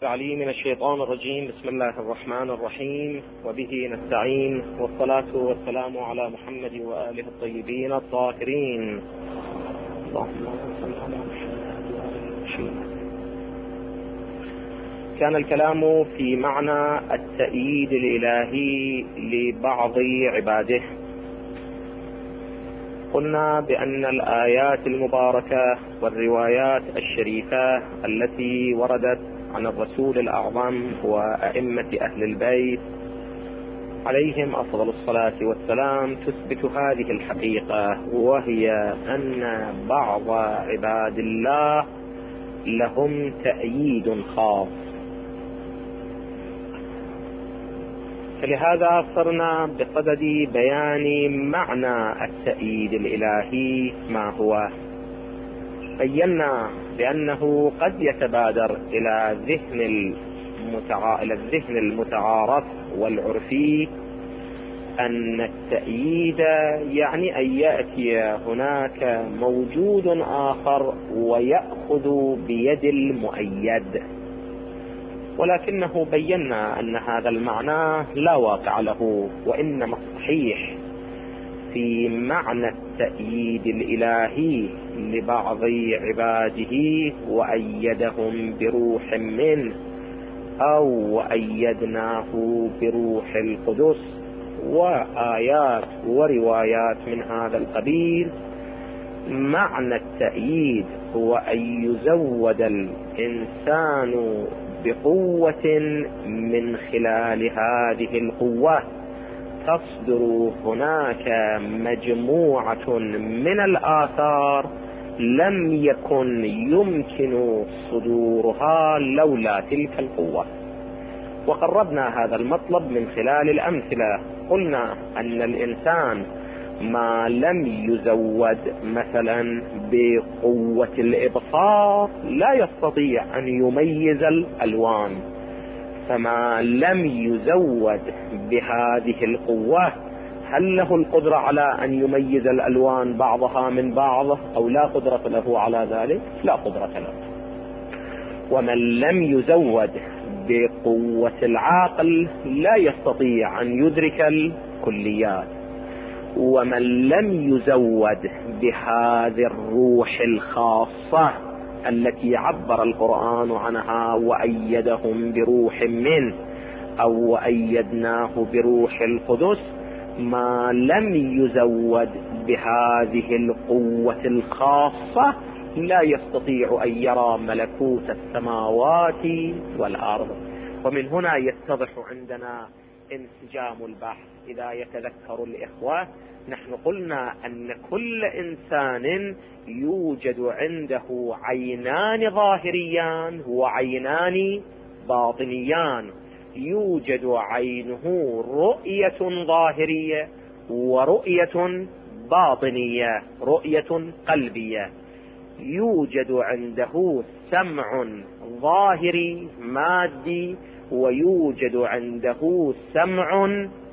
التعليم من الشيطان الرجيم. بسم الله الرحمن الرحيم، وبه نستعين، والصلاة والسلام على محمد وآله الطيبين الطاهرين. اللهم صل على محمد. كان الكلام في معنى التأييد الإلهي لبعض عباده. قلنا بأن الآيات المباركة والروايات الشريفة التي وردت عن الرسول الأعظم وأئمة أهل البيت عليهم أفضل الصلاة والسلام تثبت هذه الحقيقة، وهي أن بعض عباد الله لهم تأييد خاص. فلهذا صرنا بصدد بيان معنى التأييد الإلهي ما هو. بينا بأنه قد يتبادر إلى الذهن المتعارف والعرفي أن التأييد يعني أن يأتي هناك موجود آخر ويأخذ بيد المؤيد، ولكنه بينا أن هذا المعنى لا واقع له، وإنما الصحيح في معنى التأييد الإلهي لبعض عباده وأيدهم بروح منه، أو أيدناه بروح القدس، وآيات وروايات من هذا القبيل. معنى التأييد هو أن يزود الإنسان بقوة من خلال هذه القوة تصدر هناك مجموعة من الآثار لم يكن يمكن صدورها لولا تلك القوة. وقربنا هذا المطلب من خلال الأمثلة. قلنا أن الإنسان ما لم يزود مثلا بقوة الإبصار لا يستطيع أن يميز الألوان، فما لم يزود بهذه القوة هل له القدرة على أن يميز الألوان بعضها من بعض، أو لا قدرة له على ذلك؟ لا قدرة له. ومن لم يزود بقوة العقل لا يستطيع أن يدرك الكليات. ومن لم يزود بهذه الروح الخاصة التي عبر القرآن عنها وأيدهم بروح منه، أو أيدناه بروح القدس، ما لم يزود بهذه القوة الخاصة لا يستطيع أن يرى ملكوت السماوات والأرض. ومن هنا يتضح عندنا انسجام البحث. إذا يتذكر الإخوة، نحن قلنا أن كل إنسان يوجد عنده عينان ظاهريان وعينان باطنيان. يوجد عينه رؤية ظاهرية ورؤية باطنية، رؤية قلبية. يوجد عنده سمع ظاهري مادي، ويوجد عنده سمع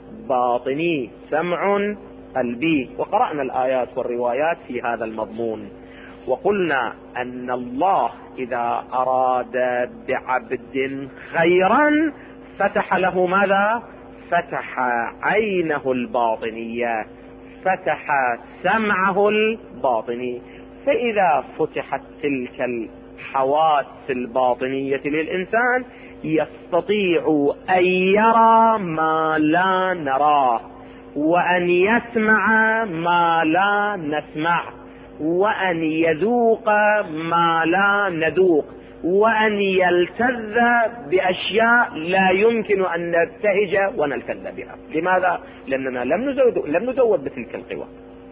باطني، سمع قلبي. وقرأنا الآيات والروايات في هذا المضمون. وقلنا أن الله إذا أراد بعبد خيرا فتح له ماذا؟ فتح عينه الباطنية، فتح سمعه الباطني. فإذا فتحت تلك الحواس الباطنية للإنسان يستطيع أن يرى ما لا نراه، وأن يسمع ما لا نسمع، وأن يذوق ما لا نذوق، وأن يلتذ بأشياء لا يمكن أن نبتهج ونلتذ بها. لماذا؟ لأننا لم نزود بتلك القوى.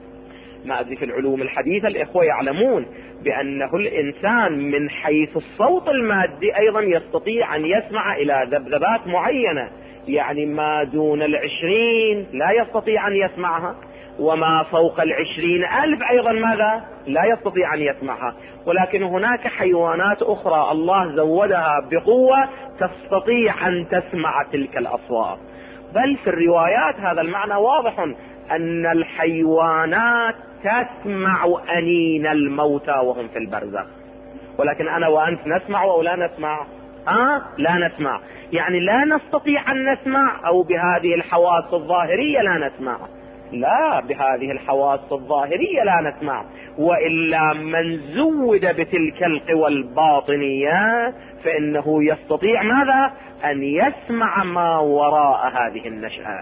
ما أدري في العلوم الحديثة الإخوة يعلمون بأنه الإنسان من حيث الصوت المادي أيضا يستطيع أن يسمع إلى ذبذبات معينة، يعني ما دون 20 لا يستطيع أن يسمعها، وما فوق 20,000 أيضا ماذا؟ لا يستطيع أن يسمعها. ولكن هناك حيوانات أخرى الله زودها بقوة تستطيع أن تسمع تلك الأصوات. بل في الروايات هذا المعنى واضح، أن الحيوانات تسمع أنين الموتى وهم في البرزخ، ولكن أنا وأنت نسمع أو لا نسمع؟ لا نسمع، يعني لا نستطيع أن نسمع، أو بهذه الحواس الظاهرية لا نسمع، لا بهذه الحواس الظاهرية لا نسمع، وإلا من زود بتلك القوى الباطنية فإنه يستطيع ماذا؟ أن يسمع ما وراء هذه النشأة.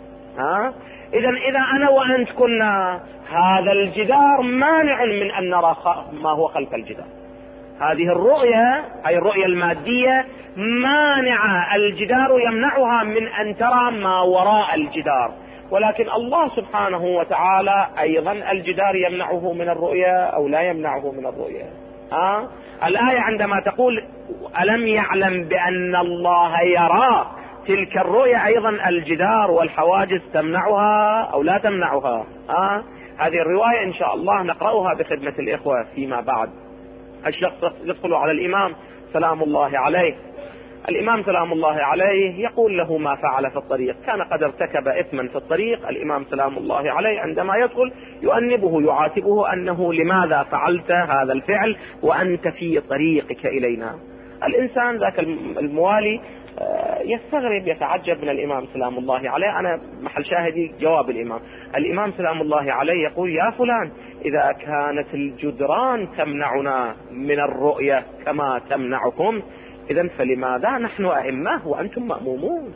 إذا أنا وأنت كنا هذا الجدار مانع من أن نرى ما هو خلف الجدار، هذه الرؤية أي الرؤية المادية مانعة، الجدار يمنعها من أن ترى ما وراء الجدار، ولكن الله سبحانه وتعالى أيضا الجدار يمنعه من الرؤية أو لا يمنعه من الرؤية. الآية عندما تقول ألم يعلم بأن الله يرى، تلك الرؤية أيضا الجدار والحواجز تمنعها أو لا تمنعها. هذه الرواية إن شاء الله نقرأها بخدمة الإخوة فيما بعد. الشخص يدخل على الإمام سلام الله عليه، الإمام سلام الله عليه يقول له ما فعل في الطريق، كان قد ارتكب إثما في الطريق، الإمام سلام الله عليه عندما يدخل يؤنبه يعاتبه أنه لماذا فعلت هذا الفعل وأنت في طريقك إلينا. الإنسان ذاك الموالي يستغرب يتعجب من الإمام سلام الله عليه. أنا محل شاهدي جواب الإمام سلام الله عليه يقول يا فلان إذا كانت الجدران تمنعنا من الرؤية كما تمنعكم، إذن فلماذا نحن أئمة وأنتم مأمومون؟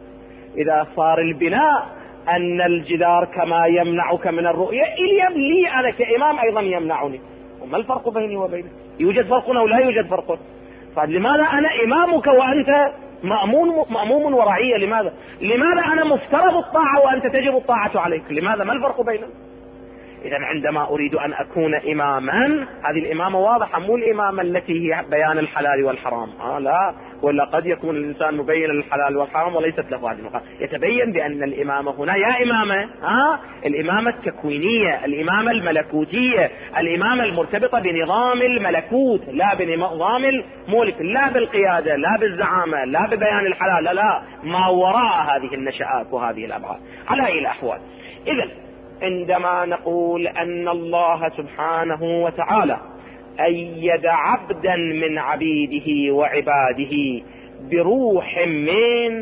إذا صار البناء أن الجدار كما يمنعك من الرؤية لي أنا كإمام أيضا يمنعني، وما الفرق بيني وبينك؟ يوجد فرق أو لا يوجد فرق؟ فلماذا أنا إمامك وأنت مأموم ورعية؟ لماذا أنا مفترض الطاعة وأنت تجب الطاعة عليك؟ لماذا؟ ما الفرق بيننا؟ إذا عندما أريد أن أكون إماما، هذه الإمامة واضحة، مو الإمامة التي هي بيان الحلال والحرام، لا، ولا قد يكون الإنسان مبين للحلال والحرام وليست له هذه النقاط. يتبين بأن الإمامة هنا يا إمامة الإمامة التكوينية، الإمامة الملكوتية، الإمامة المرتبطة بنظام الملكوت لا بنظام الملك، لا بالقيادة لا بالزعامة لا ببيان الحلال، لا ما وراء هذه النشآت وهذه الأبعاد على أي الأحوال. إذن عندما نقول أن الله سبحانه وتعالى أيد عبدا من عبيده وعباده بروح من،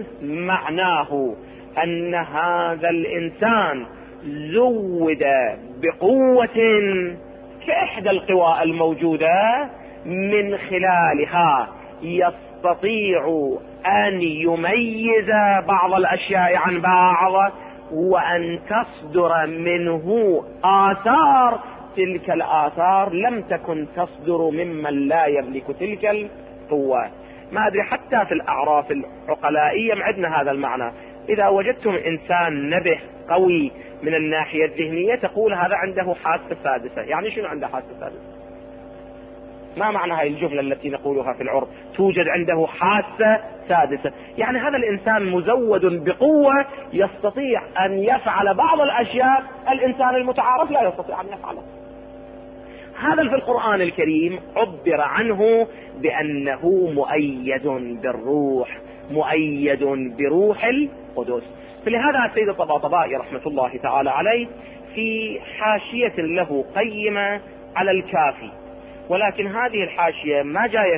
معناه أن هذا الإنسان زود بقوة كإحدى القوى الموجودة من خلالها يستطيع أن يميز بعض الأشياء عن بعض، وأن تصدر منه آثار، تلك الآثار لم تكن تصدر ممن لا يملك تلك القوة. ما أدري حتى في الأعراف العقلائية عندنا هذا المعنى، إذا وجدتم إنسان نبه قوي من الناحية الذهنية تقول هذا عنده حاسة سادسة. يعني شنو عنده حاسة سادسة؟ ما معنى هذه الجملة التي نقولها في العرف توجد عنده حاسة سادسة؟ يعني هذا الإنسان مزود بقوة يستطيع أن يفعل بعض الأشياء الإنسان المتعارف لا يستطيع أن يفعلها. هذا في القرآن الكريم عبر عنه بأنه مؤيد بالروح، مؤيد بروح القدس. فلهذا السيد الطباطبائي رحمة الله تعالى عليه في حاشية له قيمة على الكافي، ولكن هذه الحاشية ما جاية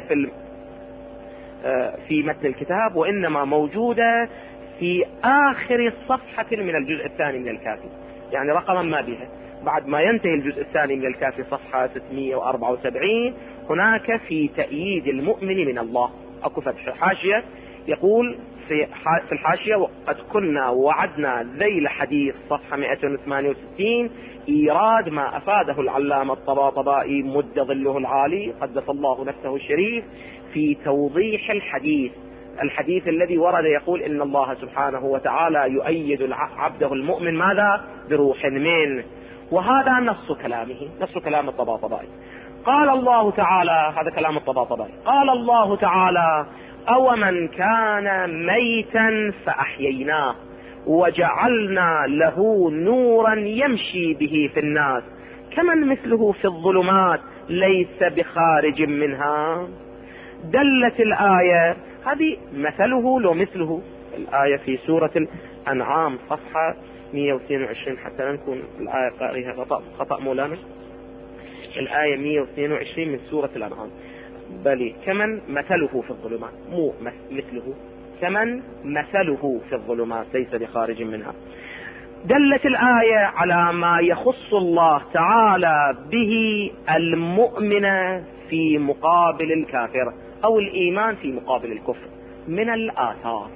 في متن الكتاب، وإنما موجودة في آخر صفحة من الجزء الثاني من الكافي، يعني رقما ما بها، بعد ما ينتهي الجزء الثاني من الكافي صفحة 674 هناك في تأييد المؤمن من الله أكو فتح حاشية يقول في الحاشية وقد كنا وعدنا ذيل حديث صفحة 168 إيراد ما أفاده العلامة الطباطبائي مد ظله العالي قدس الله نفسه الشريف في توضيح الحديث الذي ورد يقول إن الله سبحانه وتعالى يؤيد عبده المؤمن ماذا؟ بروح منه. وهذا نص كلامه، نص كلام الطباطبائي. قال الله تعالى، هذا كلام الطباطبائي، قال الله تعالى أو من كان ميتا فأحييناه وجعلنا له نورا يمشي به في الناس كمن مثله في الظلمات ليس بخارج منها. دلت الآية، هذه مثله لو مثله، الآية في سورة الأنعام صفحة 122 حتى نكون الآية قارئها خطأ مولانا، الآية 122 من سورة الأنعام. بل كمن مثله في الظلمات، مو مثله، كمن مثله في الظلمات ليس بخارج منها. دلت الآية على ما يخص الله تعالى به المؤمن في مقابل الكافر، أو الإيمان في مقابل الكفر من الآثار.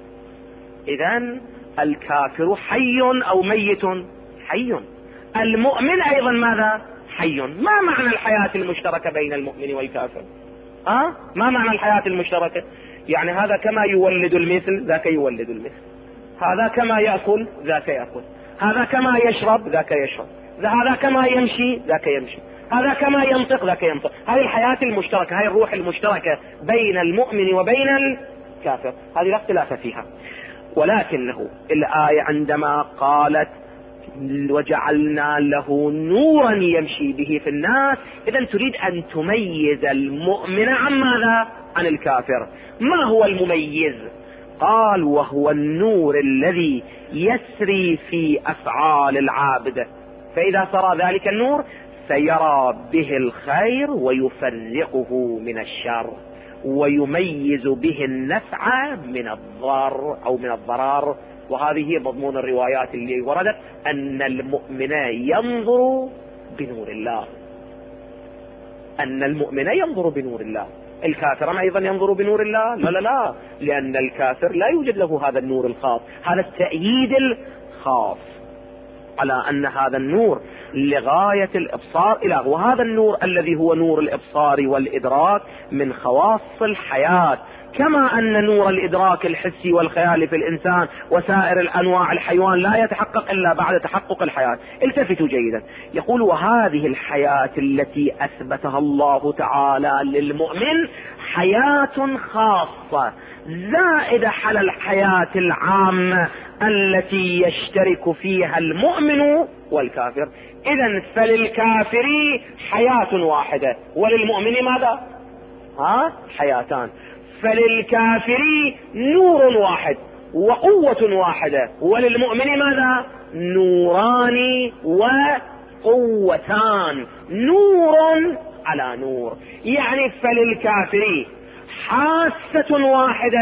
إذن الكافر حي أو ميت؟ حي. المؤمن أيضا ماذا؟ حي. ما معنى الحياة المشتركة بين المؤمن والكافر؟ ما معنى الحياة المشتركة؟ يعني هذا كما يولد المثل ذاك يولد المثل، هذا كما يأكل ذاك يأكل، هذا كما يشرب ذاك يشرب، هذا كما يمشي ذاك يمشي، هذا كما ينطق ذاك ينطق. هذه الحياة المشتركة، هذه الروح المشتركة بين المؤمن وبين الكافر، هذه لا اختلاف فيها. ولكنه الآية عندما قالت وجعلنا له نورا يمشي به في الناس، إذن تريد أن تميز المؤمن عن ماذا؟ عن الكافر. ما هو المميز؟ قال وهو النور الذي يسري في أفعال العابد، فإذا سرى ذلك النور سيرى به الخير ويفرقه من الشر، ويميز به النفع من الضر أو من الضرر. وهذه مضمون الروايات اللي وردت أن المؤمن ينظر بنور الله، أن المؤمن ينظر بنور الله. الكافر أيضا ينظر بنور الله؟ لا لا لا، لأن الكافر لا يوجد له هذا النور الخاص، هذا التأييد الخاص على أن هذا النور لغاية الإبصار إله. وهذا النور الذي هو نور الإبصار والإدراك من خواص الحياة، كما أن نور الإدراك الحسي والخيالي في الإنسان وسائر الأنواع الحيوان لا يتحقق إلا بعد تحقق الحياة. التفتوا جيدا، يقول وهذه الحياة التي أثبتها الله تعالى للمؤمن حياة خاصة زائدة على الحياة العامة التي يشترك فيها المؤمن والكافر. إذن فللكافر حياة واحدة وللمؤمن ماذا؟ حياتان. فللكافر نور واحد وقوة واحدة، وللمؤمن ماذا؟ نوران وقوتان، نور على نور. يعني فللكافر حاسة واحدة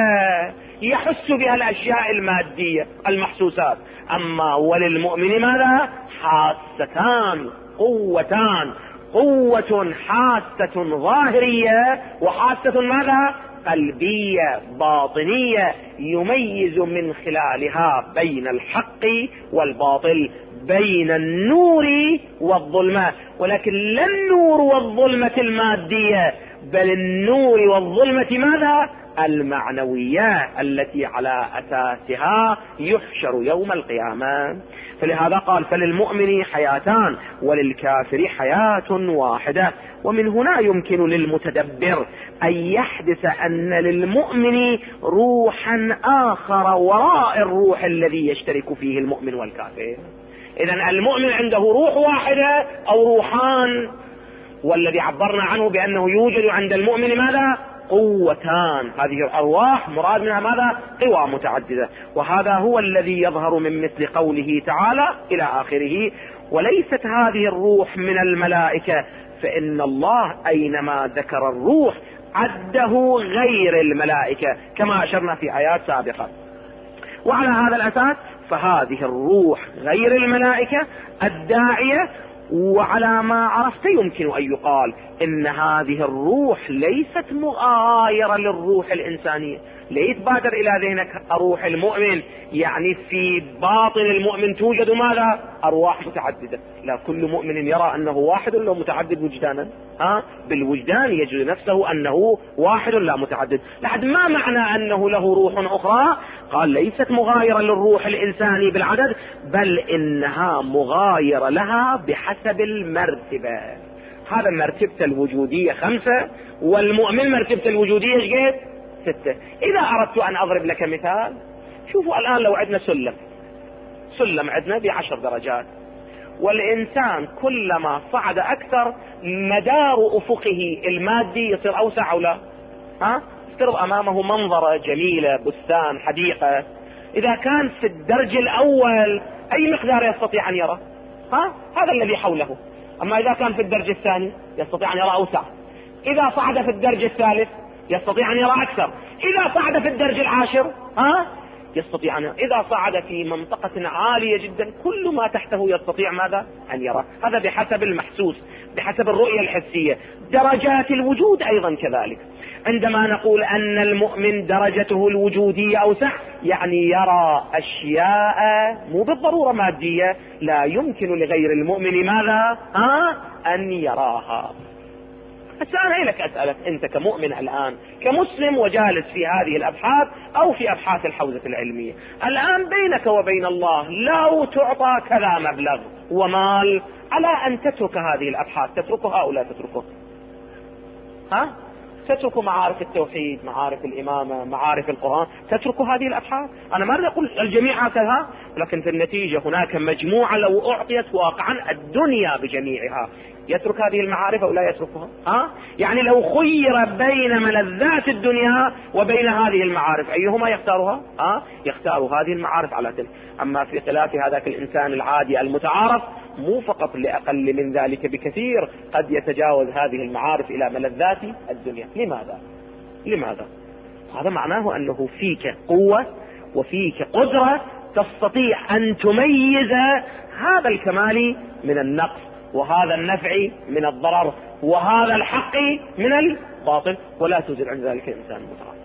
يحس بها الأشياء المادية المحسوسات، أما وللمؤمن ماذا؟ حاستان، قوتان، قوة حاسة ظاهرية وحاسة ماذا؟ قلبية باطنية، يميز من خلالها بين الحق والباطل، بين النور والظلمة. ولكن لا النور والظلمة المادية، بل النور والظلمة ماذا؟ المعنوية التي على أساسها يحشر يوم القيامة. فلهذا قال فللمؤمن حياتان وللكافر حياة واحدة. ومن هنا يمكن للمتدبر أن يحدث أن للمؤمن روحا آخر وراء الروح الذي يشترك فيه المؤمن والكافر. إذن المؤمن عنده روح واحدة أو روحان، والذي عبرنا عنه بأنه يوجد عند المؤمن ماذا؟ قوتان. هذه الأرواح مراد منها ماذا؟ قوى متعددة. وهذا هو الذي يظهر من مثل قوله تعالى إلى آخره وليست هذه الروح من الملائكة، فإن الله أينما ذكر الروح عده غير الملائكة كما أشرنا في آيات سابقة. وعلى هذا الأساس فهذه الروح غير الملائكة الداعية. وعلى ما عرفت يمكن أن يقال إن هذه الروح ليست مغايرة للروح الإنسانية. ليتبادر إلى ذهنك روح المؤمن يعني في باطن المؤمن توجد ماذا؟ أرواح متعددة. لا، كل مؤمن يرى أنه واحد ولا متعدد وجدانا؟ بالوجدان يجد نفسه أنه واحد لا متعدد. لحد ما معنى أنه له روح أخرى؟ قال ليست مغايرة للروح الإنساني بالعدد، بل إنها مغايرة لها بحسب المرتبة. هذا مرتبة الوجودية 5، والمؤمن مرتبة الوجودية ايش؟ 6. إذا أردت أن أضرب لك مثال، شوفوا الآن لو عندنا سلم عندنا ب10 درجات، والإنسان كلما صعد أكثر مدار أفقه المادي يصير أوسع أو لا؟ افترض أمامه منظرة جميلة، بستان، حديقة، إذا كان في الدرج الأول أي مقدار يستطيع أن يرى؟ هذا الذي حوله. أما إذا كان في الدرج الثاني يستطيع أن يرى أوسع. إذا صعد في الدرج الثالث يستطيع أن يرى أكثر، إذا صعد في الدرج العاشر يستطيع أن، إذا صعد في منطقة عالية جدا كل ما تحته يستطيع ماذا؟ أن يرى. هذا بحسب المحسوس، بحسب الرؤية الحسية. درجات الوجود أيضا كذلك. عندما نقول أن المؤمن درجته الوجودية أوسع، يعني يرى أشياء مو بالضرورة مادية لا يمكن لغير المؤمن ماذا؟ أن يراها. أنا لك أسألك أنت كمؤمن الآن كمسلم وجالس في هذه الأبحاث أو في أبحاث الحوزة العلمية، الآن بينك وبين الله لو تعطى كذا مبلغ ومال على أن تترك هذه الأبحاث، تتركها أو لا تتركها؟ تترك معارف التوحيد، معارف الإمامة، معارف القرآن، تترك هذه الأبحاث؟ أنا ما أقول الجميع هكذا، لكن في النتيجة هناك مجموعة لو أعطيت واقعا الدنيا بجميعها يترك هذه المعارف أو لا يتركها؟ يعني لو خير بين ملذات الدنيا وبين هذه المعارف أيهما يختارها؟ يختار هذه المعارف على تلك. أما في خلاف هذاك الإنسان العادي المتعارف مو فقط لأقل من ذلك بكثير قد يتجاوز هذه المعارف إلى ملذات الدنيا. لماذا؟ هذا معناه أنه فيك قوة وفيك قدرة تستطيع أن تميز هذا الكمال من النقص، وهذا النفع من الضرر، وهذا الحق من الباطل، ولا توجد عند ذلك الإنسان المتعارف.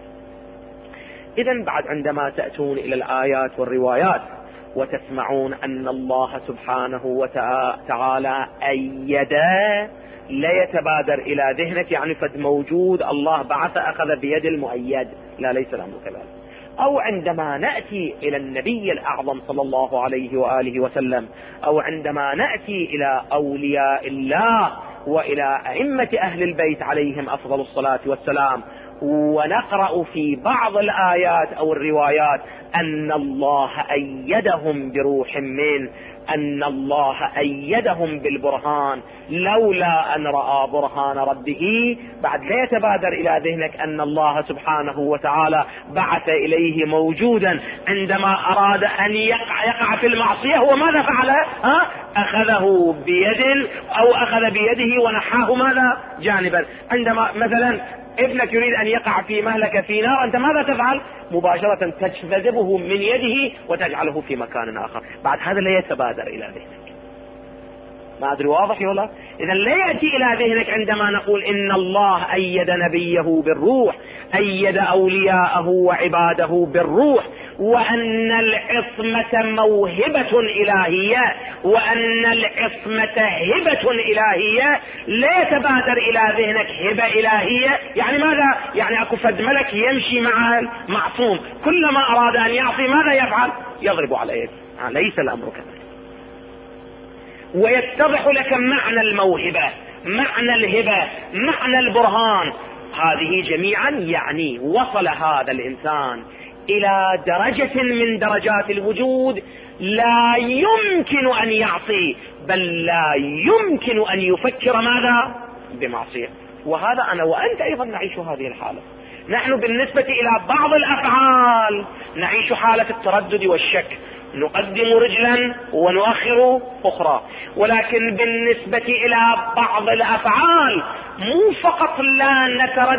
إذن بعد عندما تأتون إلى الآيات والروايات وتسمعون أن الله سبحانه وتعالى أيد، لا يتبادر إلى ذهنك يعني فد موجود الله بعث أخذ بيد المؤيد، لا، ليس الأمر كذلك. أو عندما نأتي إلى النبي الأعظم صلى الله عليه وآله وسلم، أو عندما نأتي إلى أولياء الله وإلى أئمة أهل البيت عليهم أفضل الصلاة والسلام، ونقرأ في بعض الآيات أو الروايات أن الله أيدهم بروح منه، أن الله أيدهم بالبرهان، لولا أن رأى برهان ربه، بعد لا يتبادر إلى ذهنك أن الله سبحانه وتعالى بعث إليه موجودا عندما أراد أن يقع في المعصية، هو ماذا فعل؟ أخذه بيد أو أخذ بيده ونحاه ماذا؟ جانبا. عندما مثلا ابنك يريد أن يقع في مهلكة في نار، أنت ماذا تفعل؟ مباشرة تجذبه من يده وتجعله في مكان آخر. بعد هذا لا يتبادر إلى ذهنك. ما أدري واضح ولا؟ إذا لا يأتي إلى ذهنك عندما نقول إن الله أيد نبيه بالروح، أيد أولياءه وعباده بالروح، وأن العصمة موهبة إلهية، وأن العصمة هبة إلهية، لا يتبادر إلى ذهنك هبة إلهية يعني ماذا؟ يعني أكو فد ملك يمشي مع المعصوم، كلما أراد أن يعصي ماذا يفعل؟ يضرب على يده. ليس الأمر كذلك. ويتضح لك معنى الموهبة، معنى الهبة، معنى البرهان، هذه جميعا يعني وصل هذا الإنسان إلى درجة من درجات الوجود لا يمكن أن يعصي، بل لا يمكن أن يفكر ماذا؟ بمعصية. وهذا أنا وأنت أيضا نعيش هذه الحالة. نحن بالنسبة إلى بعض الأفعال نعيش حالة التردد والشك، نقدم رجلا ونؤخر أخرى. ولكن بالنسبة إلى بعض الأفعال مو فقط لا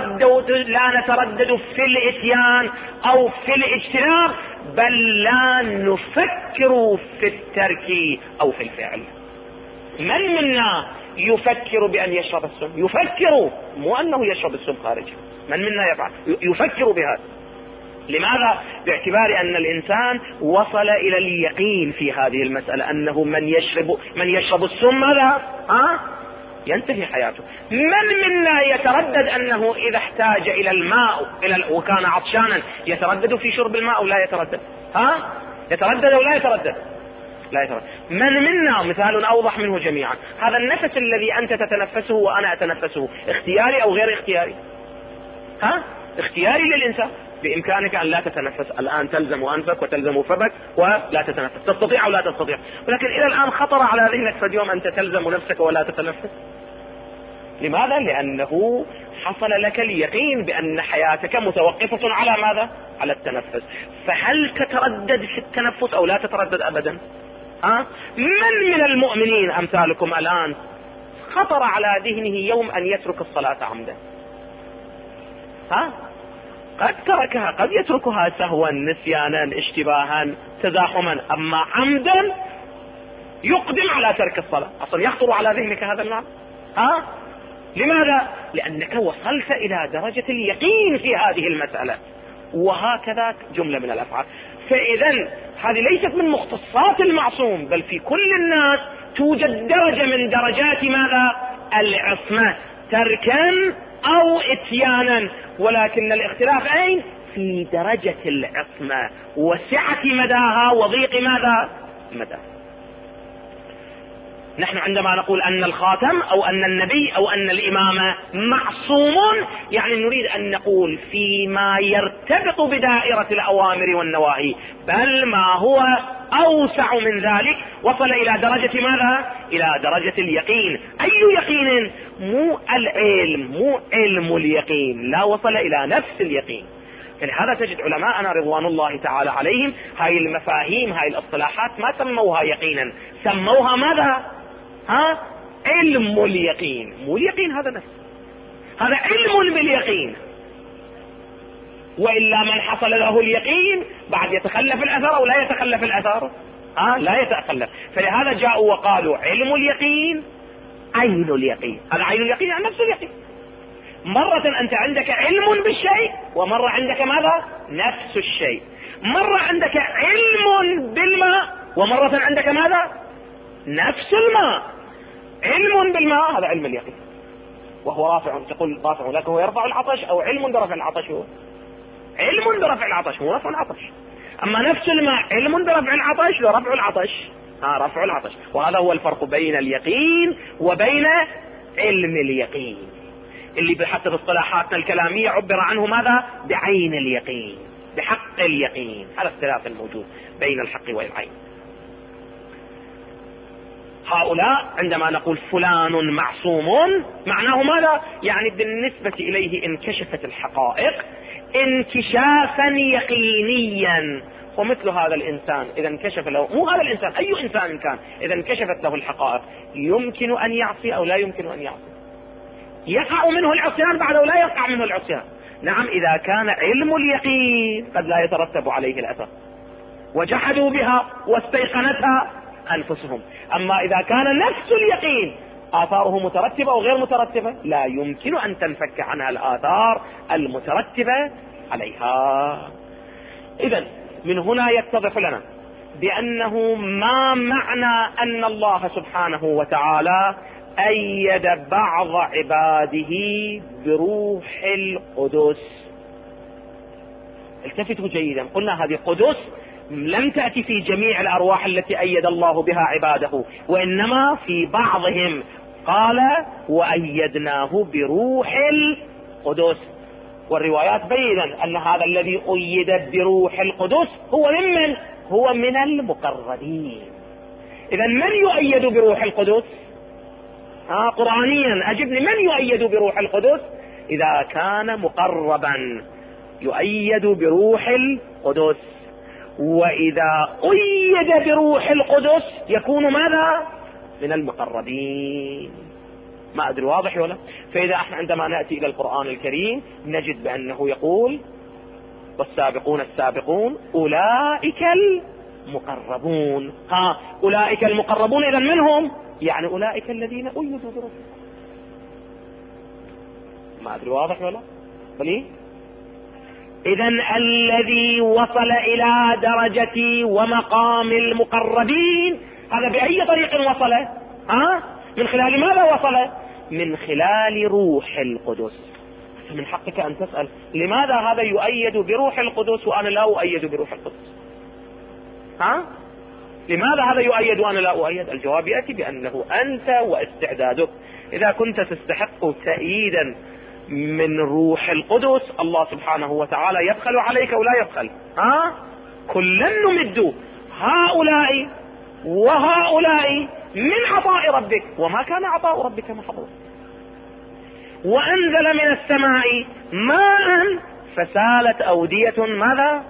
نتردد في الإتيان أو في الاجتناب، بل لا نفكر في الترك أو في الفعل. من منا يفكر بأن يشرب السم؟ يفكر، مو أنه يشرب السم خارجه. من منا يفعل؟ يفكر بهذا. لماذا؟ باعتبار أن الإنسان وصل إلى اليقين في هذه المسألة أنه من يشرب السم ماذا؟ ينتهي حياته. من منا يتردد أنه إذا احتاج إلى الماء وكان عطشانا يتردد في شرب الماء ولا يتردد؟ يتردد ولا يتردد؟ لا يتردد. من منا مثال أوضح منه جميعا، هذا النفس الذي أنت تتنفسه وأنا أتنفسه اختياري أو غير اختياري؟ اختياري للإنسان. بإمكانك أن لا تتنفس الآن، تلزم أنفك وتلزم فمك ولا تتنفس، تستطيع أو لا تستطيع. ولكن إلى الآن خطر على ذهنك فاليوم أنت تلزم نفسك ولا تتنفس. لماذا؟ لأنه حصل لك اليقين بأن حياتك متوقفة على ماذا؟ على التنفس. فهل تتردد في التنفس أو لا تتردد أبدا؟ من المؤمنين أمثالكم الآن خطر على ذهنه يوم أن يترك الصلاة عمدا؟ قد تركها، قد يتركها سهوا، نسيانا، اشتباها، تزاحما، اما عمدا يقدم على ترك الصلاة. اصلا يخطر على ذهنك هذا المعنى؟ لماذا؟ لانك وصلت الى درجة اليقين في هذه المسألة. وهكذا جملة من الافعال. فاذا هذه ليست من مختصات المعصوم، بل في كل الناس توجد درجة من درجات ماذا؟ العصمة، تركا او اتيانا، ولكن الاختلاف اين؟ في درجة العصمة وسعة مداها وضيق ماذا؟ مداها. نحن عندما نقول ان الخاتم او ان النبي او ان الامام معصوم، يعني نريد ان نقول فيما يرتبط بدائرة الاوامر والنواهي، بل ما هو اوسع من ذلك، وصل الى درجة ماذا؟ الى درجة اليقين. اي يقين؟ مو العلم، مو علم اليقين، لا، وصل الى نفس اليقين. لهذا تجد علماءنا رضوان الله تعالى عليهم هاي المفاهيم، هاي الاصطلاحات ما سموها يقينا، سموها ماذا؟ علم اليقين. مو اليقين هذا نفسه، هذا علم باليقين. وإلا من حصل له اليقين بعد يتخلف الأثر أو لا يتخلف الأثر؟ لا يتخلف. فلهذا جاءوا وقالوا علم اليقين، عين اليقين. هذا عين اليقين عن نفس اليقين. مرة أنت عندك علم بالشيء، ومرة عندك ماذا؟ نفس الشيء. مرة عندك علم بالماء، ومرة عندك ماذا؟ نفس الماء. علم بالماء هذا علم اليقين، وهو رافع، تقول رافع لكن هو يرفع العطش، أو علم برفع العطش، هو علم برفع العطش، هو رفع العطش. أما نفس الماء علم برفع العطش ورفع العطش، رفع العطش. وهذا هو الفرق بين اليقين وبين علم اليقين، اللي حتى باصطلاحاتنا الكلامية عبر عنه ماذا؟ بعين اليقين، بحق اليقين. هذا اختلاف الموجود بين الحق والعين. هؤلاء عندما نقول فلان معصوم معناه ماذا؟ يعني بالنسبة إليه انكشفت الحقائق انكشافا يقينيا. ومثل هذا الإنسان إذا انكشف له، مو هذا الإنسان، أي إنسان كان، إذا انكشفت له الحقائق يمكن أن يعصي أو لا يمكن أن يعصي؟ يقع منه العصيان بعد أو لا يقع منه العصيان؟ نعم، إذا كان علم اليقين قد لا يترتب عليه الأثر، وجحدوا بها واستيقنتها أنفسهم. أما إذا كان نفس اليقين آثاره مترتبة أو غير مترتبة، لا يمكن أن تنفك عنها الآثار المترتبة عليها. إذن من هنا يتضح لنا بأنه ما معنى أن الله سبحانه وتعالى أيد بعض عباده بروح القدس. التفتوا جيدا، قلنا هذه قدس لم تأتي في جميع الأرواح التي أيد الله بها عباده، وإنما في بعضهم. قال وأيدناه بروح القدس. والروايات بيّنت أن هذا الذي أيد بروح القدس هو ممن؟ هو من المقربين. إذا من يؤيد بروح القدس؟ قرآنيا أجبني، من يؤيد بروح القدس؟ إذا كان مقربا يؤيد بروح القدس، وإذا أيد بروح القدس يكون ماذا؟ من المقربين. ما أدري واضح ولا؟ فإذا احنا عندما نأتي إلى القرآن الكريم نجد بأنه يقول والسابقون السابقون أولئك المقربون. أولئك المقربون إذن منهم؟ يعني أولئك الذين أيدوا بروح. ما أدري واضح ولا؟ بلي؟ إذن الذي وصل إلى درجة ومقام المقربين هذا بأي طريق وصل؟ من خلال ماذا وصل؟ من خلال روح القدس. من حقك أن تسأل لماذا هذا يؤيد بروح القدس وأنا لا أؤيد بروح القدس؟ لماذا هذا يؤيد وأنا لا أؤيد؟ الجواب يأتي بأنه أنت واستعدادك. إذا كنت تستحق تأييدا من روح القدس الله سبحانه وتعالى يبخل عليك ولا يبخل؟ كلا نمد هؤلاء وهؤلاء من عطاء ربك وما كان عطاء ربك محظورا. وأنزل من السماء ماء فسالت أودية ماذا؟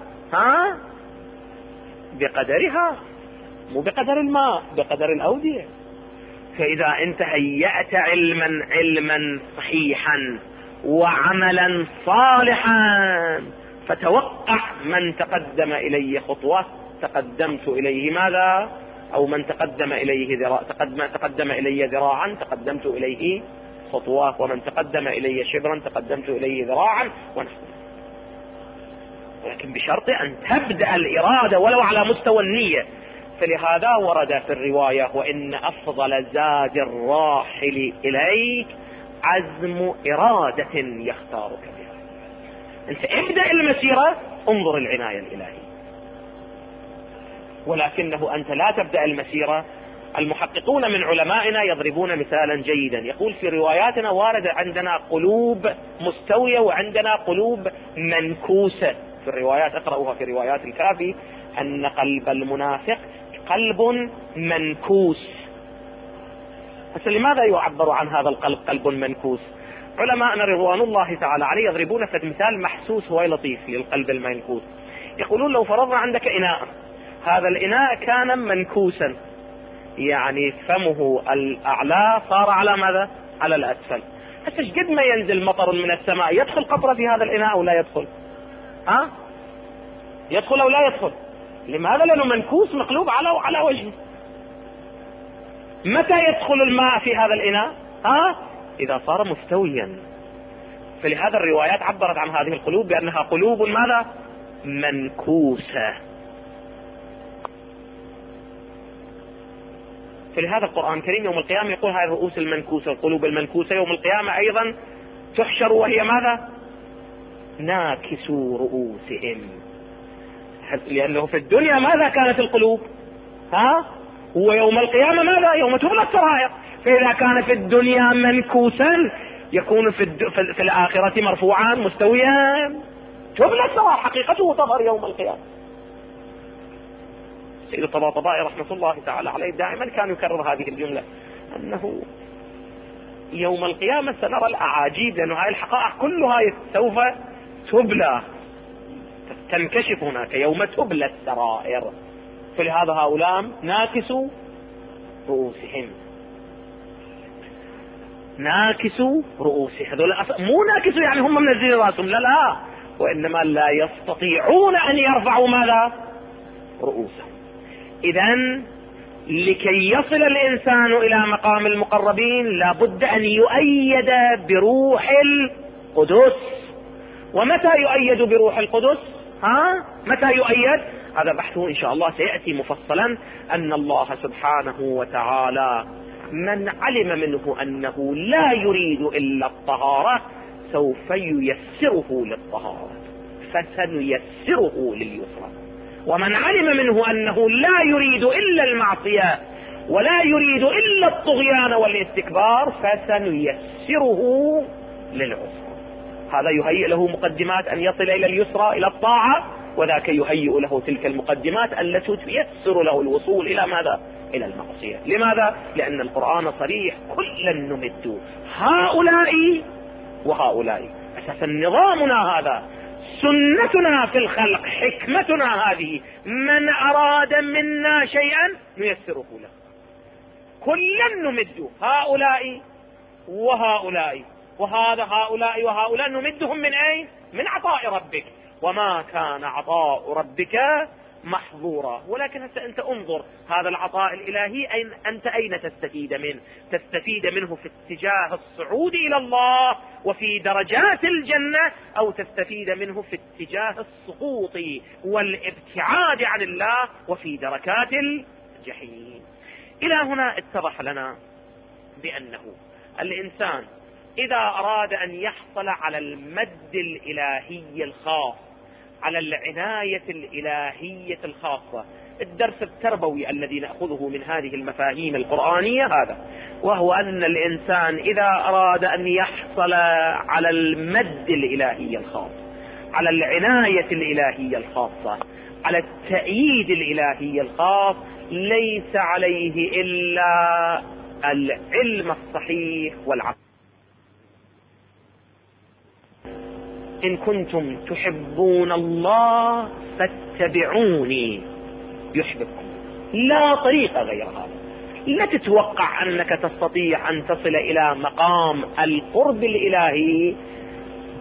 بقدرها، مو بقدر الماء، بقدر الأودية. فإذا أنت هيأت علما صحيحا وعملا صالحا، فتوقع من تقدم إلي خطوة تقدمت إليه ماذا؟ أو من تقدم إليه تقدم إلي ذراعا تقدمت إليه خطوة، ومن تقدم إلي شبرا تقدمت إليه ذراعا ونحو. ولكن بشرط أن تبدأ الإرادة ولو على مستوى النية. فلهذا ورد في الرواية: وإن أفضل زاد الراحل إليك عزم إرادة يختارك بها. أنت ابدأ المسيرة، انظر العناية الإلهية، ولكنه أنت لا تبدأ المسيرة. المحققون من علمائنا يضربون مثالا جيدا، يقول: في رواياتنا وارد عندنا قلوب مستوية وعندنا قلوب منكوسة. في الروايات اقرأوها في روايات الكافي أن قلب المنافق قلب منكوس. بس لماذا يعبر عن هذا القلب قلب منكوس؟ علماءنا رضوان الله تعالى عليه يضربون في مثال محسوس هو لطيف للقلب المنكوس. يقولون: لو فرضنا عندك إناء، هذا الإناء كان منكوسا، يعني فمه الأعلى صار على ماذا؟ على الأسفل. هسه قد ما ينزل مطر من السماء يدخل قطرة في هذا الإناء أو لا يدخل؟ يدخل أو لا يدخل؟ لماذا؟ لأنه منكوس مقلوب على وجهه. متى يدخل الماء في هذا الإناء؟ إذا صار مستويا. فلهذا الروايات عبرت عن هذه القلوب بأنها قلوب ماذا؟ منكوسة. فلهذا القرآن الكريم يوم القيامة يقول: هذه الرؤوس المنكوسة، القلوب المنكوسة يوم القيامة أيضا تحشر وهي ماذا؟ ناكسوا رؤوسهم. لأنه في الدنيا ماذا كانت القلوب؟ ويوم القيامة ماذا؟ يوم تبلى السرائر. فإذا كان في الدنيا منكوسا يكون في الآخرة مرفوعا مستويا، تبلى السرائر، حقيقته تظهر يوم القيامة. سيد الطباطبائي رحمة الله تعالى عليه دائما كان يكرر هذه الجملة، أنه يوم القيامة سنرى الأعاجيب، لأن هذه الحقائق كلها سوف تبلى، تنكشف هناك يوم تبلى السرائر. فلهذا هؤلاء ناكسوا رؤوسهم، ناكسوا رؤوسهم. هذول مو ناكسوا يعني هم منزلين راسهم، لا، وإنما لا يستطيعون أن يرفعوا ماذا؟ رؤوسهم. إذن لكي يصل الإنسان إلى مقام المقربين لابد أن يؤيد بروح القدس. ومتى يؤيد بروح القدس؟ متى يؤيد؟ هذا بحثه إن شاء الله سيأتي مفصلا. أن الله سبحانه وتعالى من علم منه أنه لا يريد إلا الطهارة سوف ييسره للطهارة، فسنيسره لليسرى. ومن علم منه أنه لا يريد إلا المعصية ولا يريد إلا الطغيان والاستكبار فسنيسره للعسرى. هذا يهيئ له مقدمات أن يصل إلى اليسرى إلى الطاعة، وذاك يهيئ له تلك المقدمات التي تيسر له الوصول إلى ماذا؟ إلى المعصية. لماذا؟ لأن القرآن صريح: كلا نمد هؤلاء وهؤلاء. أساسا نظامنا هذا، سنتنا في الخلق، حكمتنا هذه، من أراد منا شيئا نيسره له. كلا نمد هؤلاء وهؤلاء، وهذا هؤلاء وهؤلاء نمدهم من أين؟ من عطاء ربك، وما كان عطاء ربك محظورا. ولكن أنت انظر هذا العطاء الإلهي أنت أين تستفيد منه؟ تستفيد منه في اتجاه الصعود إلى الله وفي درجات الجنة، أو تستفيد منه في اتجاه السقوط والابتعاد عن الله وفي دركات الجحيم. إلى هنا اتضح لنا بأنه الإنسان إذا أراد أن يحصل على المد الإلهي الخاص، على العناية الإلهية الخاصة، الدرس التربوي الذي نأخذه من هذه المفاهيم القرآنية هذا، وهو أن الإنسان إذا أراد أن يحصل على المد الإلهي الخاص، على العناية الإلهية الخاصة، على التأييد الإلهي الخاص، ليس عليه إلا العلم الصحيح والعقل. إن كنتم تحبون الله فاتبعوني يحببكم. لا طريق غير هذا. لا تتوقع أنك تستطيع أن تصل إلى مقام القرب الإلهي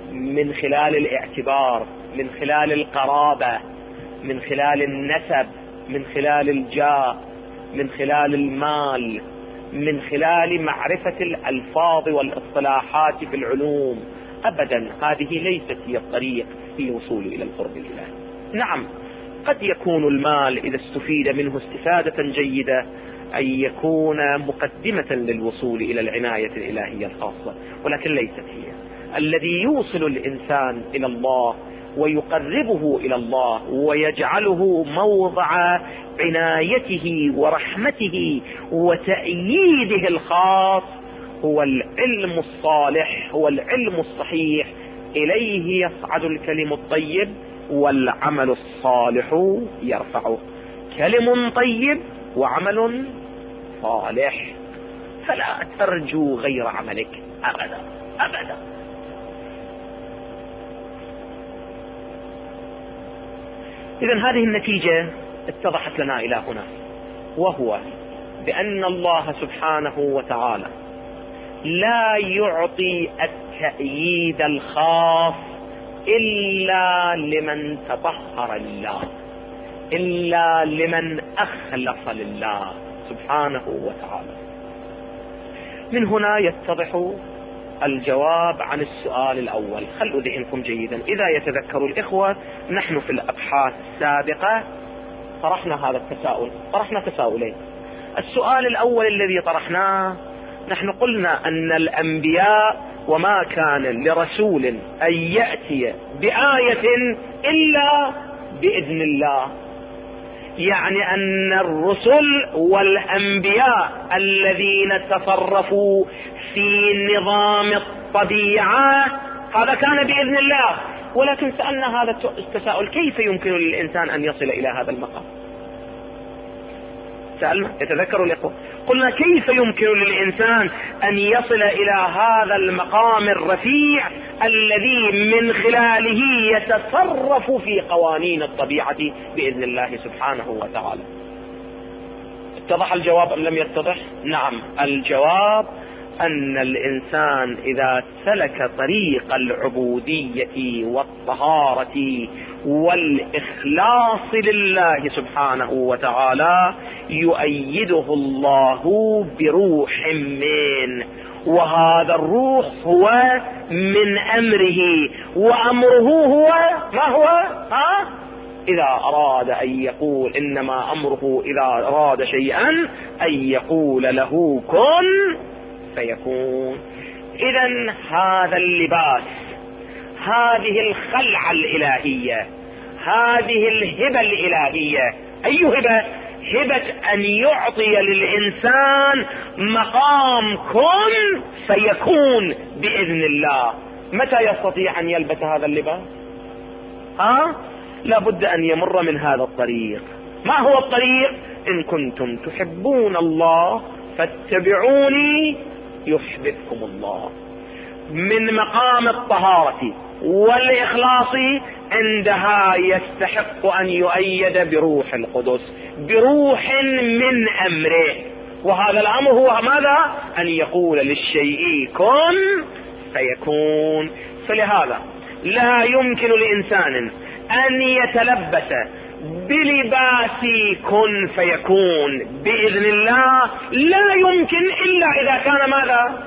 من خلال الاعتبار، من خلال القرابة، من خلال النسب، من خلال الجاه، من خلال المال، من خلال معرفة الألفاظ والاصطلاحات في العلوم. أبدا، هذه ليست هي الطريق للوصول إلى القرب الإلهي. نعم، قد يكون المال إذا استفيد منه استفادة جيدة أن يكون مقدمة للوصول إلى العناية الإلهية الخاصة، ولكن ليست هي. الذي يوصل الإنسان إلى الله ويقربه إلى الله ويجعله موضع عنايته ورحمته وتأييده الخاص هو العلم الصالح، هو العلم الصحيح. إليه يصعد الكلم الطيب والعمل الصالح يرفعه. كلم طيب وعمل صالح، فلا ترجو غير عملك أبدا أبدا. إذن هذه النتيجة اتضحت لنا إلى هنا، وهو بأن الله سبحانه وتعالى لا يعطي التأييد الخاص إلا لمن تطهر لله، إلا لمن أخلص لله سبحانه وتعالى. من هنا يتضح الجواب عن السؤال الأول. خلوا ذهنكم جيدا. إذا يتذكر الإخوة، نحن في الأبحاث السابقة طرحنا هذا التساؤل، طرحنا تساؤلين. السؤال الأول الذي طرحناه، نحن قلنا أن الأنبياء وما كان لرسول أن يأتي بآية إلا بإذن الله، يعني أن الرسل والأنبياء الذين تصرفوا في نظام الطبيعة هذا كان بإذن الله. ولكن سألنا هذا التساؤل: كيف يمكن للإنسان أن يصل إلى هذا المقام؟ سألنا، يتذكروا الإخوة، قلنا كيف يمكن للإنسان أن يصل إلى هذا المقام الرفيع الذي من خلاله يتصرف في قوانين الطبيعة بإذن الله سبحانه وتعالى؟ اتضح الجواب أم لم يتضح؟ نعم، الجواب أن الإنسان إذا سلك طريق العبودية والطهارة والإخلاص لله سبحانه وتعالى يؤيده الله بروح منه، وهذا الروح هو من أمره، وأمره هو ما هو؟ إذا أراد أن يقول، إنما أمره إذا أراد شيئا أن يقول له كن فيكون. إذن هذا اللباس، هذه الخلعة الإلهية، هذه الهبة الإلهية، أي هبة؟ هبة أن يعطي للإنسان مقام كن فيكون بإذن الله. متى يستطيع أن يلبس هذا اللباس؟ لابد أن يمر من هذا الطريق. ما هو الطريق؟ إن كنتم تحبون الله فاتبعوني يحببكم الله. من مقام الطهارة والإخلاص عندها يستحق أن يؤيد بروح القدس، بروح من أمره، وهذا الأمر هو ماذا؟ أن يقول للشيء كن فيكون. فلهذا لا يمكن لإنسان أن يتلبس بلباس كن فيكون بإذن الله، لا يمكن إلا إذا كان ماذا؟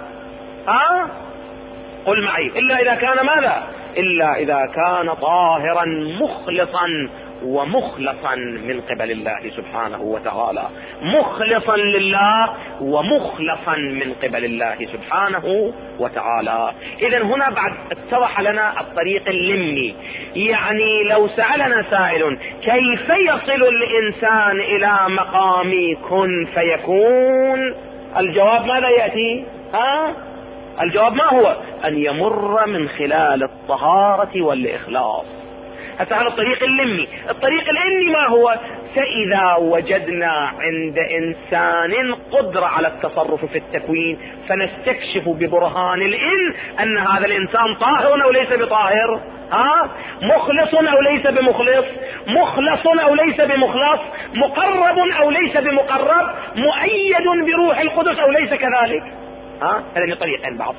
قل معي: إلا إذا كان ماذا؟ إلا إذا كان طاهرا مخلصا ومخلصا من قبل الله سبحانه وتعالى، مخلصا لله ومخلصا من قبل الله سبحانه وتعالى. إذن هنا بعد اتضح لنا الطريق اللمي. يعني لو سألنا سائل كيف يصل الإنسان إلى مقام كن فيكون، الجواب ماذا يأتي؟ الجواب ما هو؟ أن يمر من خلال الطهارة والإخلاص. هذا الطريق اللمي. الطريق العلمي ما هو؟ فإذا وجدنا عند إنسان قدرة على التصرف في التكوين فنستكشف ببرهان العلم أن هذا الإنسان طاهر أو ليس بطاهر، مخلص أو ليس بمخلص، مخلص أو ليس بمخلص، مقرب أو ليس بمقرب، مؤيد بروح القدس أو ليس كذلك. هذا طريق بعض.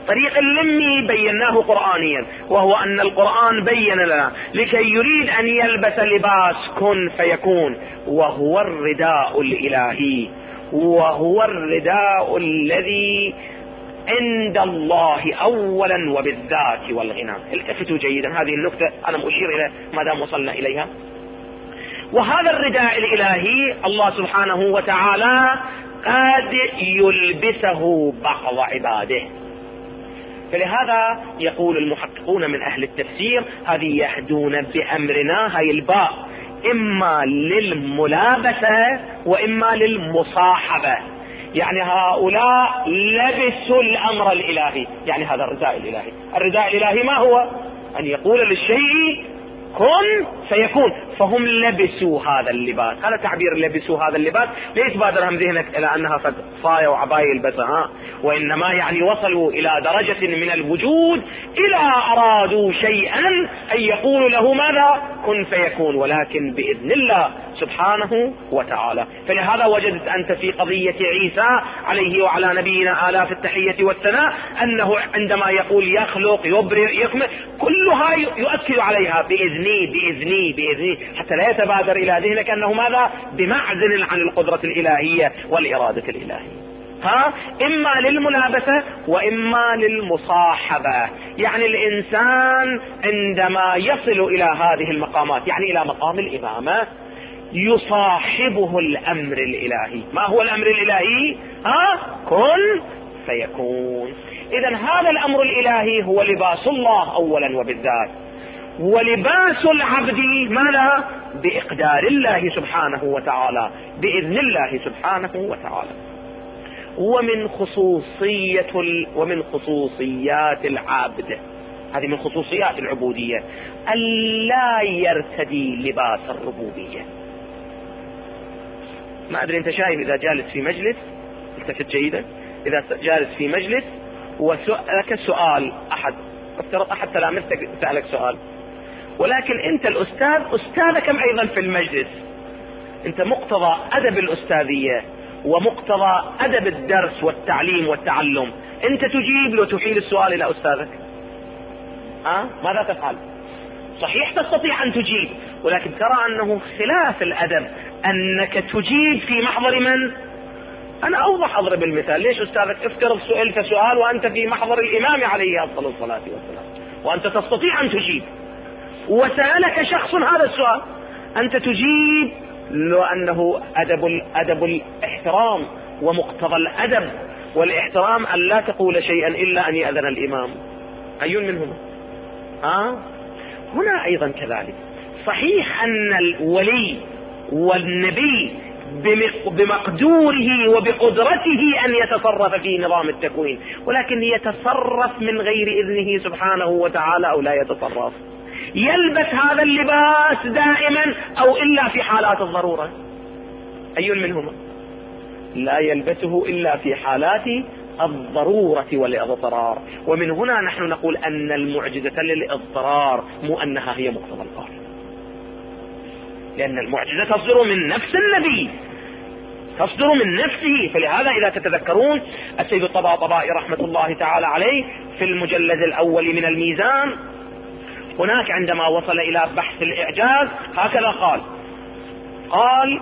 طريق اللمي بيناه قرآنيا، وهو أن القرآن بين لنا لكي يريد أن يلبس لباس كن فيكون، وهو الرداء الإلهي، وهو الرداء الذي عند الله أولا وبالذات والغنى. التفتوا جيدا، هذه النقطة أنا مشير إلى ما دام وصلنا إليها. وهذا الرداء الإلهي الله سبحانه وتعالى قد يلبسه بعض عباده، فلهذا يقول المحققون من أهل التفسير هذه يهدون بأمرنا، هاي الباء إما للملابسة وإما للمصاحبة، يعني هؤلاء لبسوا الأمر الإلهي، يعني هذا الرداء الإلهي. الرداء الإلهي ما هو؟ أن يقول للشيء كن فيكون، فهم لبسوا هذا اللباس. هذا تعبير لبسوا هذا اللباس ليس بادرهم ذهنك إلى أنها قد صاية وعباية يلبسها، وإنما يعني وصلوا إلى درجة من الوجود إلى أرادوا شيئا أن يقولوا له ماذا؟ كن فيكون، ولكن بإذن الله سبحانه وتعالى. فلهذا وجدت أنت في قضية عيسى عليه وعلى نبينا آلاف التحية والثناء أنه عندما يقول يخلق يبرئ يكمل كلها يؤكد عليها بإذني بإذني بإذني، حتى لا يتبادر إلى ذهنك أنه ماذا؟ بمعزل عن القدرة الإلهية والإرادة الإلهية. إما للملابسة وإما للمصاحبة، يعني الإنسان عندما يصل إلى هذه المقامات، يعني إلى مقام الإمامة، يصاحبه الأمر الإلهي. ما هو الأمر الإلهي؟ كن فيكون. إذن هذا الأمر الإلهي هو لباس الله أولا وبالذات، ولباس العبد ماذا؟ بإقدار الله سبحانه وتعالى، بإذن الله سبحانه وتعالى. ومن خصوصيات العبد، هذه من خصوصيات العبودية، ألا يرتدي لباس الربوبية. ما أدري أنت شايف إذا جالس في مجلس، التفت جيدا، إذا جالس في مجلس وسألك سؤال افترض أحد تلامذتك سألك سؤال، ولكن أنت الأستاذ أستاذك أيضا في المجلس، أنت مقتضى أدب الأستاذية ومقتضى أدب الدرس والتعليم والتعلم أنت تجيب وتحيل السؤال إلى أستاذك. ماذا تفعل؟ صحيح تستطيع أن تجيب، ولكن ترى أنه خلاف الأدب أنك تجيب في محضر من؟ أنا أوضح أضرب المثال. ليش أستاذك افترض سئلت سؤال وأنت في محضر الإمام عليه أفضل الصلاة والسلام وأنت تستطيع أن تجيب، وسألك شخص هذا السؤال، أنت تجيب لأنه أدب الاحترام، ومقتضى الأدب والاحترام أن لا تقول شيئا إلا أن يأذن الإمام. أي منهما؟ هنا أيضا كذلك صحيح أن الولي والنبي بمقدوره وبقدرته أن يتصرف في نظام التكوين، ولكن يتصرف من غير إذنه سبحانه وتعالى أو لا يتصرف. يلبس هذا اللباس دائما أو إلا في حالات الضرورة. أي منهما؟ لا يلبسه إلا في حالات الضرورة والاضطرار. ومن هنا نحن نقول أن المعجزة للاضطرار، مو أنها هي مقتضى القول، لأن المعجزة تصدر من نفس النبي، تصدر من نفسه. فلهذا إذا تتذكرون السيد الطباطبائي رحمة الله تعالى عليه في المجلد الأول من الميزان، هناك عندما وصل إلى بحث الإعجاز هكذا قال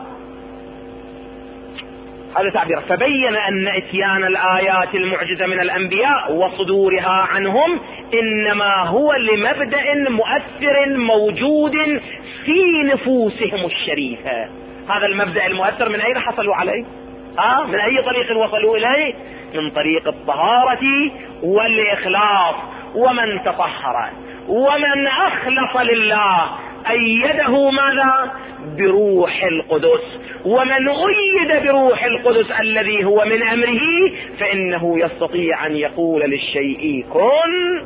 هذا تعبير: فبين أن إتيان الآيات المعجزة من الأنبياء وصدورها عنهم إنما هو لمبدأ مؤثر موجود في نفوسهم الشريفة. هذا المبدأ المؤثر من أين حصلوا عليه؟ من أي طريق وصلوا إليه؟ من طريق الطهارة والإخلاص. ومن تطهر ومن أخلص لله أيده ماذا؟ بروح القدس. ومن أيد بروح القدس الذي هو من أمره فإنه يستطيع أن يقول للشيء كن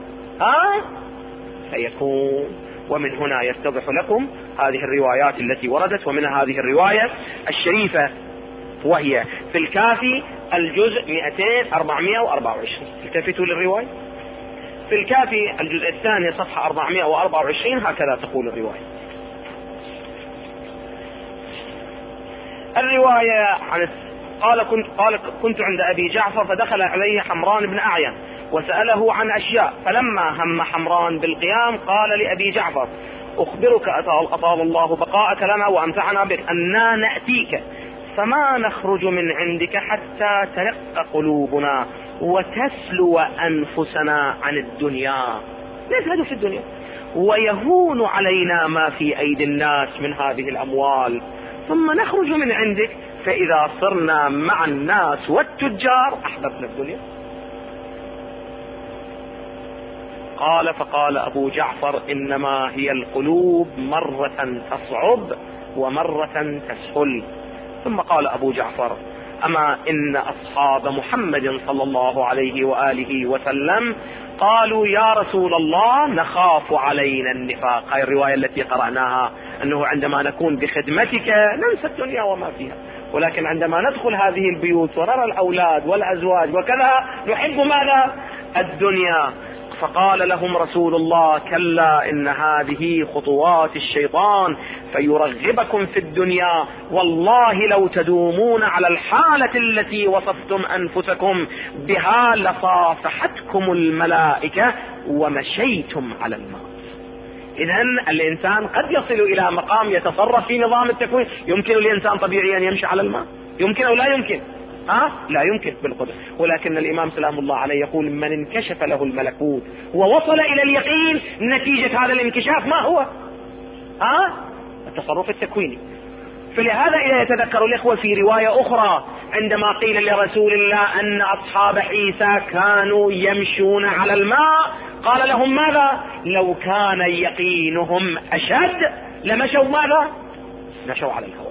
فيكون. ومن هنا يتضح لكم هذه الروايات التي وردت، ومن هذه الرواية الشريفة وهي في الكافي الجزء 200-424. التفتوا للرواية في الكافي الجزء الثاني صفحة 424 هكذا تقول الرواية. الرواية عن قال كنت عند أبي جعفر فدخل عليه حمران بن أعين وسأله عن أشياء. فلما هم حمران بالقيام قال لأبي جعفر: أخبرك أطال الله بقاءك لنا وأمتعنا بك أننا نأتيك فما نخرج من عندك حتى ترق قلوبنا وتسلو أنفسنا عن الدنيا، نزهد في الدنيا، ويهون علينا ما في أيدي الناس من هذه الأموال، ثم نخرج من عندك فإذا صرنا مع الناس والتجار أحببنا الدنيا. قال: فقال أبو جعفر: إنما هي القلوب مرة تصعب ومرة تسهل. ثم قال أبو جعفر: أما إن أصحاب محمد صلى الله عليه وآله وسلم قالوا: يا رسول الله نخاف علينا النفاق. هاي الرواية التي قرأناها، أنه عندما نكون بخدمتك ننسى الدنيا وما فيها، ولكن عندما ندخل هذه البيوت ونرى الأولاد والأزواج وكذا نحب ماذا؟ الدنيا. فقال لهم رسول الله: كلا إن هذه خطوات الشيطان فيرغبكم في الدنيا، والله لو تدومون على الحالة التي وصفتم أنفسكم بها لصافحتكم الملائكة ومشيتم على الماء. إذن الإنسان قد يصل إلى مقام يتصرف في نظام التكوين. يمكن الإنسان طبيعيا يمشي على الماء؟ يمكن أو لا يمكن؟ لا يمكن بالقدر. ولكن الإمام سلام الله عليه يقول: من انكشف له الملكوت ووصل إلى اليقين، نتيجة هذا الانكشاف ما هو؟ التصرف التكويني. فلهذا إذا يتذكر الإخوة في رواية أخرى عندما قيل لرسول الله أن أصحاب عيسى كانوا يمشون على الماء، قال لهم ماذا؟ لو كان يقينهم أشد لمشوا ماذا؟ مشوا على الهواء.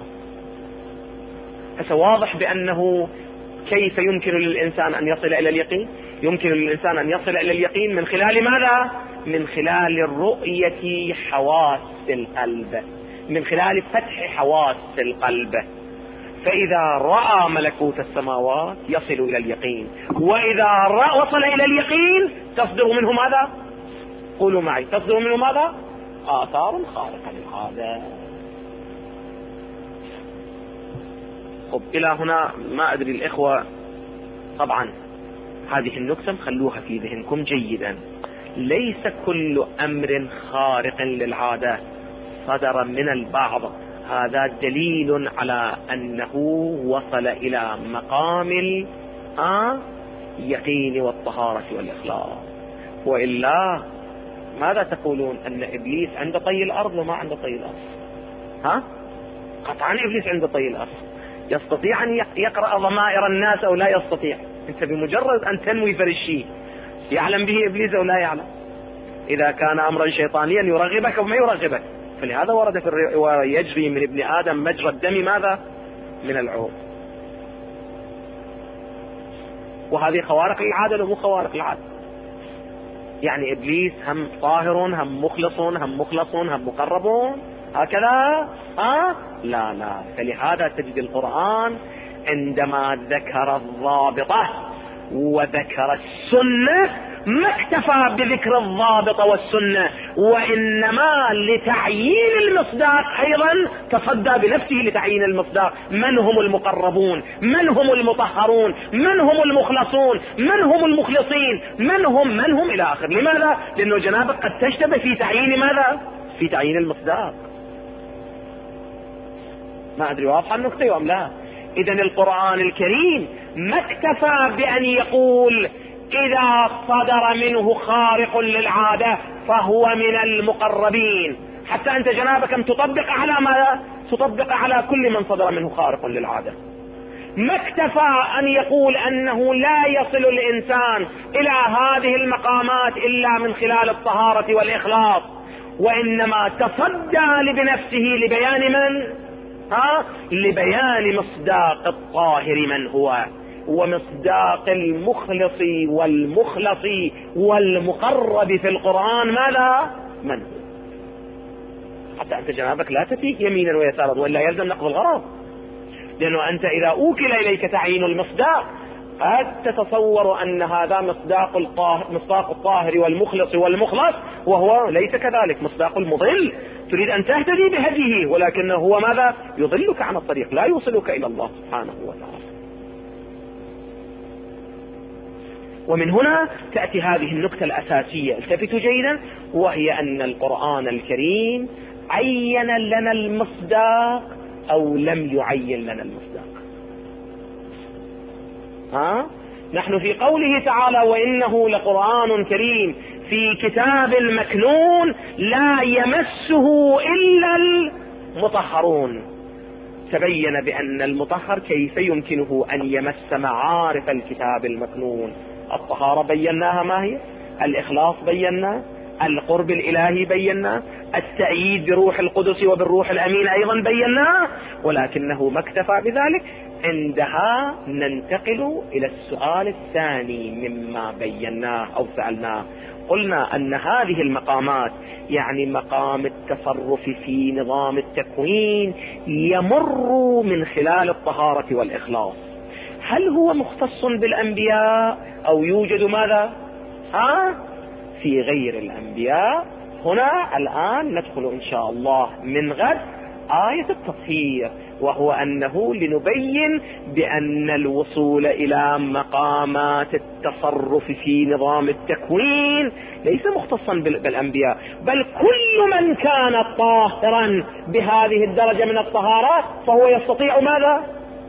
فواضح بأنه كيف يمكن للإنسان أن يصل إلى اليقين؟ يمكن للإنسان أن يصل إلى اليقين من خلال ماذا؟ من خلال رؤية حواس القلب، من خلال فتح حواس القلب. فإذا رأى ملكوت السماوات يصل إلى اليقين، وإذا وصل إلى اليقين تصدر منه ماذا؟ قولوا معي، تصدر منه ماذا؟ آثار خارقة للعادة. خب إلى هنا ما أدري الإخوة، طبعا هذه النكتة خلوها في ذهنكم جيدا. ليس كل أمر خارق للعادة صدر من البعض هذا دليل على أنه وصل إلى مقام اليقين والطهارة والإخلاص. وإلا ماذا تقولون؟ أن إبليس عند طي الأرض وما عند طي الأرض؟ قطعا إبليس عند طي الأرض. يستطيع أن يقرأ ضمائر الناس أو لا يستطيع؟ أنت بمجرد أن تنوي فرشي يعلم به إبليس أو لا يعلم. إذا كان أمرا شيطانيا يرغبك وما يرغبك. فلهذا ورد في الرواية: يجري من ابن آدم مجرى الدم ماذا؟ من العروق. وهذه خوارق العادة ومو خوارق العادة. يعني إبليس هم طاهر، هم مخلص، هم مخلصون، هم مقربون، هكذا؟ لا. فلهذا تجد القرآن عندما ذكر الضابطة وذكر السنة ما اكتفى بذكر الضابطة والسنة، وإنما لتعيين المصداق أيضا تصدى بنفسه لتعيين المصداق. من هم المقربون؟ من هم المطهرون؟ من هم المخلصون؟ من هم المخلصين؟ من هم إلى آخر. لماذا؟ لأنه جنابك قد تشتبه في تعيين ماذا؟ في تعيين المصداق. ما أدري واضحة النقطة أم لا؟ إذن القرآن الكريم ما اكتفى بأن يقول إذا صدر منه خارق للعادة فهو من المقربين، حتى أنت جنابك أن تطبق على ماذا؟ تطبق على كل من صدر منه خارق للعادة. ما اكتفى أن يقول أنه لا يصل الإنسان إلى هذه المقامات إلا من خلال الطهارة والإخلاص، وإنما تصدى بنفسه لبيان من؟ لبيان مصداق الطاهر من هو، ومصداق المخلص والمخلص والمقرب في القرآن ماذا؟ من هو. حتى أنت جنابك لا تتيك يمينا ويسارا، وإلا يلزم نقض الغرض. لأنه أنت إذا أوكل إليك تعيين المصداق قد تتصور أن هذا مصداق الطاهر والمخلص والمخلص، وهو ليس كذلك، مصداق المضل. تريد أن تهتدي بهديه، ولكنه هو ماذا؟ يضلك عن الطريق، لا يوصلك إلى الله سبحانه وتعالى. ومن هنا تأتي هذه النكتة الأساسية، التفتوا جيدا، وهي أن القرآن الكريم عين لنا المصداق أو لم يعين لنا المصداق. نحن في قوله تعالى وإنه لقرآن كريم في كتاب مكنون لا يمسه إلا المطهرون، تبين بأن المطهر كيف يمكنه أن يمس معارف الكتاب المكنون. الطهارة بيناها ما هي، الإخلاص بينا، القرب الإلهي بينا، التأييد بروح القدس وبالروح الأمين أيضا بينا، ولكنه ما اكتفى بذلك. عندها ننتقل إلى السؤال الثاني مما بيناه أو سألناه. قلنا أن هذه المقامات، يعني مقام التصرف في نظام التكوين، يمر من خلال الطهارة والإخلاص. هل هو مختص بالأنبياء أو يوجد ماذا في غير الأنبياء؟ هنا الآن ندخل إن شاء الله من غد آية التطهير، وهو أنه لنبين بأن الوصول إلى مقامات التصرف في نظام التكوين ليس مختصا بالأنبياء، بل كل من كان طاهرا بهذه الدرجة من الطهارة فهو يستطيع ماذا؟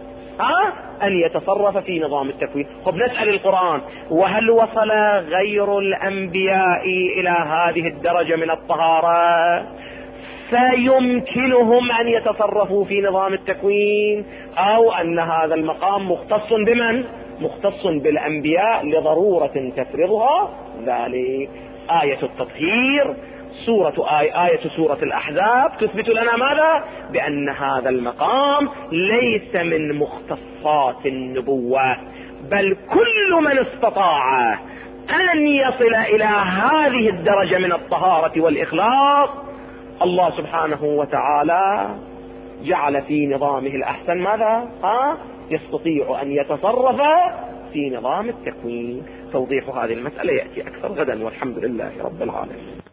أن يتصرف في نظام التكوين. خب نسأل القرآن، وهل وصل غير الأنبياء إلى هذه الدرجة من الطهارة فيمكنهم أن يتصرفوا في نظام التكوين، أو أن هذا المقام مختص بمن؟ مختص بالأنبياء لضرورة تفرضها ذلك؟ آية التطهير آية سورة الأحزاب تثبت لنا ماذا؟ بأن هذا المقام ليس من مختصات النبوة، بل كل من استطاع أن يصل إلى هذه الدرجة من الطهارة والإخلاص الله سبحانه وتعالى جعل في نظامه الأحسن ماذا؟ يستطيع أن يتصرف في نظام التكوين. توضيح هذه المسألة يأتي أكثر غدا، والحمد لله رب العالمين.